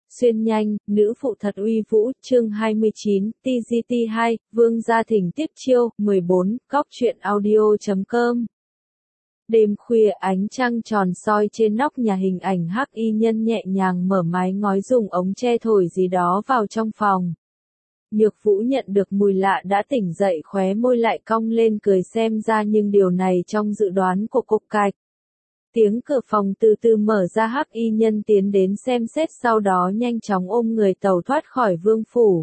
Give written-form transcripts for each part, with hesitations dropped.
Xuyên nhanh, nữ phụ thật uy vũ, chương 29, TGT2, Vương gia thỉnh tiếp chiêu, 14, góc truyện audio.com. Đêm khuya ánh trăng tròn soi trên nóc nhà, hình ảnh hắc y nhân nhẹ nhàng mở mái ngói dùng ống tre thổi gì đó vào trong phòng. Nhược Vũ nhận được mùi lạ đã tỉnh dậy, khóe môi lại cong lên cười xem ra, nhưng điều này trong dự đoán của cô. Cạch. Tiếng cửa phòng từ từ mở ra, hắc y nhân tiến đến xem xét, sau đó nhanh chóng ôm người tẩu thoát khỏi vương phủ.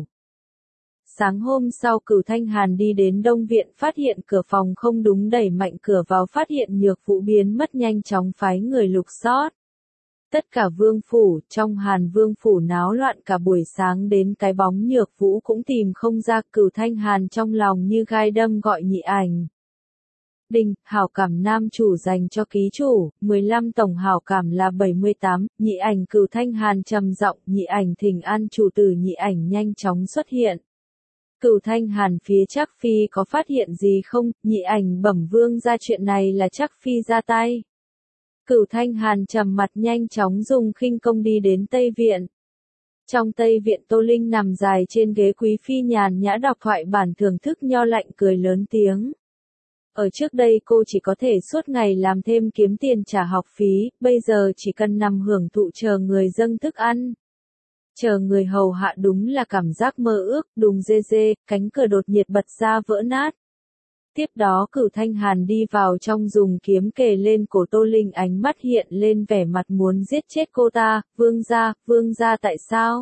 Sáng hôm sau, Cửu Thanh Hàn đi đến Đông Viện, phát hiện cửa phòng không đúng, đẩy mạnh cửa vào phát hiện Nhược Vũ biến mất, nhanh chóng phái người lục soát. Tất cả vương phủ, trong Hàn Vương phủ náo loạn cả buổi sáng, đến cái bóng Nhược Vũ cũng tìm không ra. Cửu Thanh Hàn trong lòng như gai đâm gọi Nhị Ảnh. Đinh, hảo cảm nam chủ dành cho ký chủ, 15 tổng hảo cảm là 78, Nhị Ảnh. Cửu Thanh Hàn trầm giọng, Nhị Ảnh thỉnh an chủ tử. Nhị Ảnh nhanh chóng xuất hiện. Cửu Thanh Hàn, phía Trác Phi có phát hiện gì không? Nhị Ảnh bẩm vương ra, chuyện này là Trác Phi ra tay. Cửu Thanh Hàn trầm mặt, nhanh chóng dùng khinh công đi đến Tây Viện. Trong Tây Viện, Tô Linh nằm dài trên ghế quý phi nhàn nhã đọc thoại bản, thưởng thức nho lạnh, cười lớn tiếng. Ở trước đây cô chỉ có thể suốt ngày làm thêm kiếm tiền trả học phí, bây giờ chỉ cần nằm hưởng thụ chờ người dâng thức ăn. Chờ người hầu hạ, đúng là cảm giác mơ ước. Đùng dê dê, cánh cửa đột nhiệt bật ra vỡ nát. Tiếp đó Cửu Thanh Hàn đi vào trong, dùng kiếm kề lên cổ Tô Linh, ánh mắt hiện lên vẻ mặt muốn giết chết cô ta. Vương gia tại sao?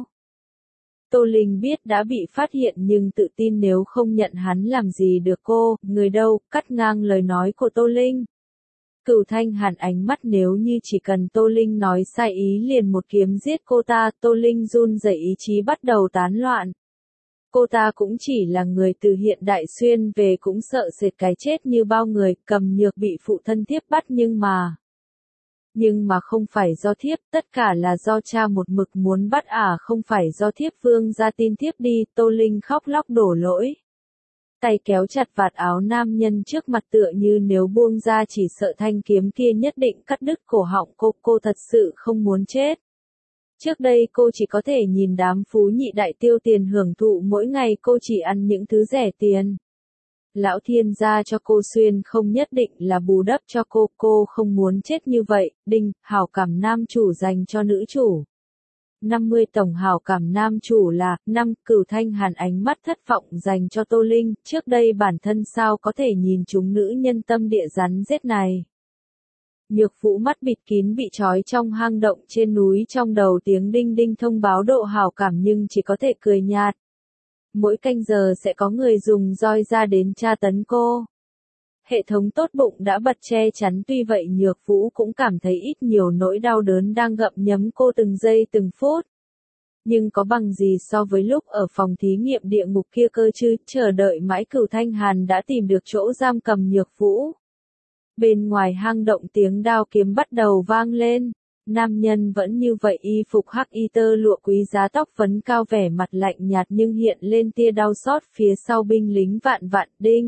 Tô Linh biết đã bị phát hiện nhưng tự tin nếu không nhận hắn làm gì được cô. Người đâu? Cắt ngang lời nói của Tô Linh. Cửu Thanh Hàn ánh mắt, nếu như chỉ cần Tô Linh nói sai ý liền một kiếm giết cô ta. Tô Linh run rẩy, ý chí bắt đầu tán loạn. Cô ta cũng chỉ là người từ hiện đại xuyên về, cũng sợ sệt cái chết như bao người. Cầm Nhược bị phụ thân thiếp bắt, nhưng mà không phải do thiếp, tất cả là do cha một mực muốn bắt không phải do thiếp. Vương gia tin thiếp đi. Tô Linh khóc lóc đổ lỗi. Tay kéo chặt vạt áo nam nhân trước mặt, tựa như nếu buông ra chỉ sợ thanh kiếm kia nhất định cắt đứt cổ họng cô thật sự không muốn chết. Trước đây cô chỉ có thể nhìn đám phú nhị đại tiêu tiền hưởng thụ mỗi ngày, cô chỉ ăn những thứ rẻ tiền. Lão thiên gia cho cô xuyên không nhất định là bù đắp cho cô không muốn chết như vậy. Đinh, hảo cảm nam chủ dành cho nữ chủ. 50 tổng hảo cảm nam chủ là 5. Cửu Thanh Hàn ánh mắt thất vọng dành cho Tô Linh, trước đây bản thân sao có thể nhìn chúng nữ nhân tâm địa rắn rết này. Nhược Vũ mắt bịt kín, bị trói trong hang động trên núi, trong đầu tiếng đinh đinh thông báo độ hảo cảm, nhưng chỉ có thể cười nhạt. Mỗi canh giờ sẽ có người dùng roi ra đến tra tấn cô. Hệ thống tốt bụng đã bật che chắn, tuy vậy Nhược Vũ cũng cảm thấy ít nhiều nỗi đau đớn đang gặm nhấm cô từng giây từng phút. Nhưng có bằng gì so với lúc ở phòng thí nghiệm địa ngục kia cơ chứ? Chờ đợi mãi, Cửu Thanh Hàn đã tìm được chỗ giam cầm Nhược Vũ. Bên ngoài hang động, tiếng đao kiếm bắt đầu vang lên. Nam nhân vẫn như vậy, y phục hắc y tơ lụa quý giá, tóc phấn cao, vẻ mặt lạnh nhạt nhưng hiện lên tia đau xót. Phía sau binh lính vạn vạn. Đinh,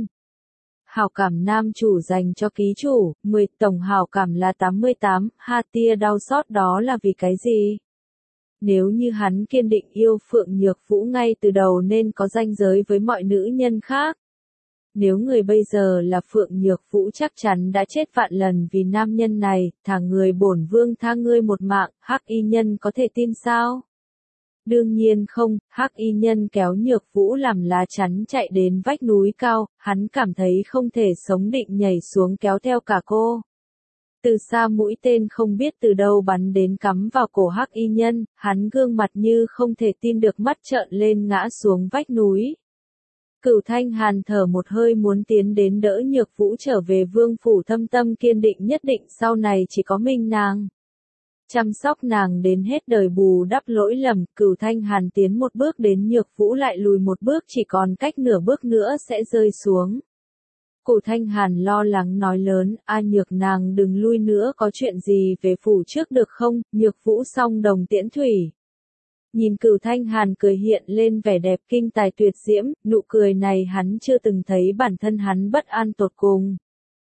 hảo cảm nam chủ dành cho ký chủ, 10 tổng hảo cảm là 88, tia đau xót đó là vì cái gì? Nếu như hắn kiên định yêu Phượng Nhược Vũ ngay từ đầu nên có ranh giới với mọi nữ nhân khác. Nếu người bây giờ là Phượng Nhược Vũ chắc chắn đã chết vạn lần vì nam nhân này. Thả người, bổn vương tha ngươi một mạng. Hắc y nhân có thể tin sao? Đương nhiên không. Hắc y nhân kéo Nhược Vũ làm lá chắn chạy đến vách núi cao, hắn cảm thấy không thể sống, định nhảy xuống kéo theo cả cô. Từ xa mũi tên không biết từ đâu bắn đến, cắm vào cổ hắc y nhân, hắn gương mặt như không thể tin được, mắt trợn lên, ngã xuống vách núi. Cửu Thanh Hàn thở một hơi, muốn tiến đến đỡ Nhược Vũ trở về vương phủ, thâm tâm kiên định nhất định sau này chỉ có mình nàng. Chăm sóc nàng đến hết đời, bù đắp lỗi lầm. Cửu Thanh Hàn tiến một bước đến Nhược Vũ lại lùi một bước, chỉ còn cách nửa bước nữa sẽ rơi xuống. Cửu Thanh Hàn lo lắng nói lớn, Nhược nàng đừng lui nữa, có chuyện gì về phủ trước được không? Nhược Vũ song đồng tiễn thủy. Nhìn Cửu Thanh Hàn cười, hiện lên vẻ đẹp kinh tài tuyệt diễm, nụ cười này hắn chưa từng thấy, bản thân hắn bất an tột cùng.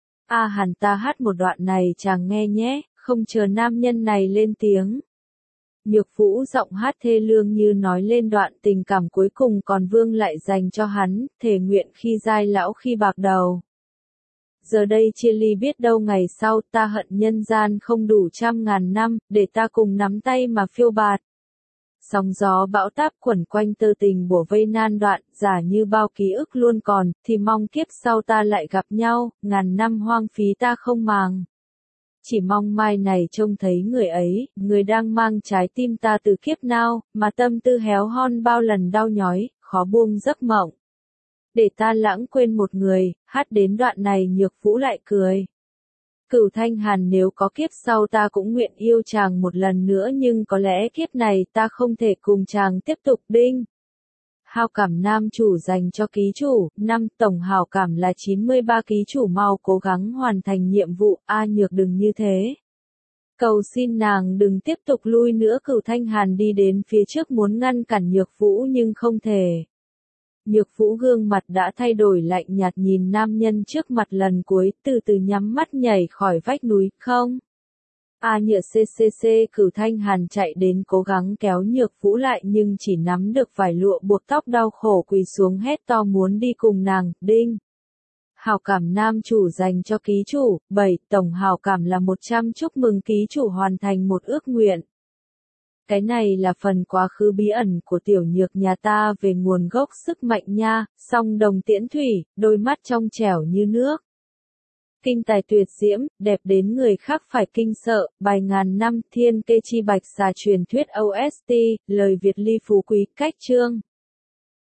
Hàn, ta hát một đoạn này chàng nghe nhé. Không chờ nam nhân này lên tiếng, Nhược Vũ giọng hát thê lương như nói lên đoạn tình cảm cuối cùng còn vương lại dành cho hắn, thề nguyện khi giai lão khi bạc đầu. Giờ đây chia ly biết đâu ngày sau, ta hận nhân gian không đủ 100.000 năm, để ta cùng nắm tay mà phiêu bạt. Sóng gió bão táp quẩn quanh tơ tình bủa vây nan đoạn, giả như bao ký ức luôn còn, thì mong kiếp sau ta lại gặp nhau, ngàn năm hoang phí ta không màng. Chỉ mong mai này trông thấy người ấy, người đang mang trái tim ta từ kiếp nào, mà tâm tư héo hon bao lần đau nhói, khó buông giấc mộng. Để ta lãng quên một người, hát đến đoạn này Nhược Vũ lại cười. Cửu Thanh Hàn, nếu có kiếp sau ta cũng nguyện yêu chàng một lần nữa, nhưng có lẽ kiếp này ta không thể cùng chàng tiếp tục. Đinh. Hào cảm nam chủ dành cho ký chủ, 5 tổng hào cảm là 93 ký chủ mau cố gắng hoàn thành nhiệm vụ, Nhược đừng như thế. Cầu xin nàng đừng tiếp tục lui nữa. Cửu Thanh Hàn đi đến phía trước muốn ngăn cản Nhược Vũ nhưng không thể. Nhược Vũ gương mặt đã thay đổi lạnh nhạt nhìn nam nhân trước mặt lần cuối, từ từ nhắm mắt nhảy khỏi vách núi, không. Nhựa CCC. Cửu Thanh Hàn chạy đến cố gắng kéo Nhược Vũ lại nhưng chỉ nắm được vài lụa buộc tóc, đau khổ quỳ xuống hét to muốn đi cùng nàng. Đinh. Hào cảm nam chủ dành cho ký chủ, 7 tổng hào cảm là 100, chúc mừng ký chủ hoàn thành một ước nguyện. Cái này là phần quá khứ bí ẩn của tiểu Nhược nhà ta về nguồn gốc sức mạnh nha, song đồng tiễn thủy, đôi mắt trong trẻo như nước. Kinh tài tuyệt diễm, đẹp đến người khác phải kinh sợ, bài ngàn năm thiên kê chi bạch xà truyền thuyết OST, lời Việt Ly phú quý, cách chương.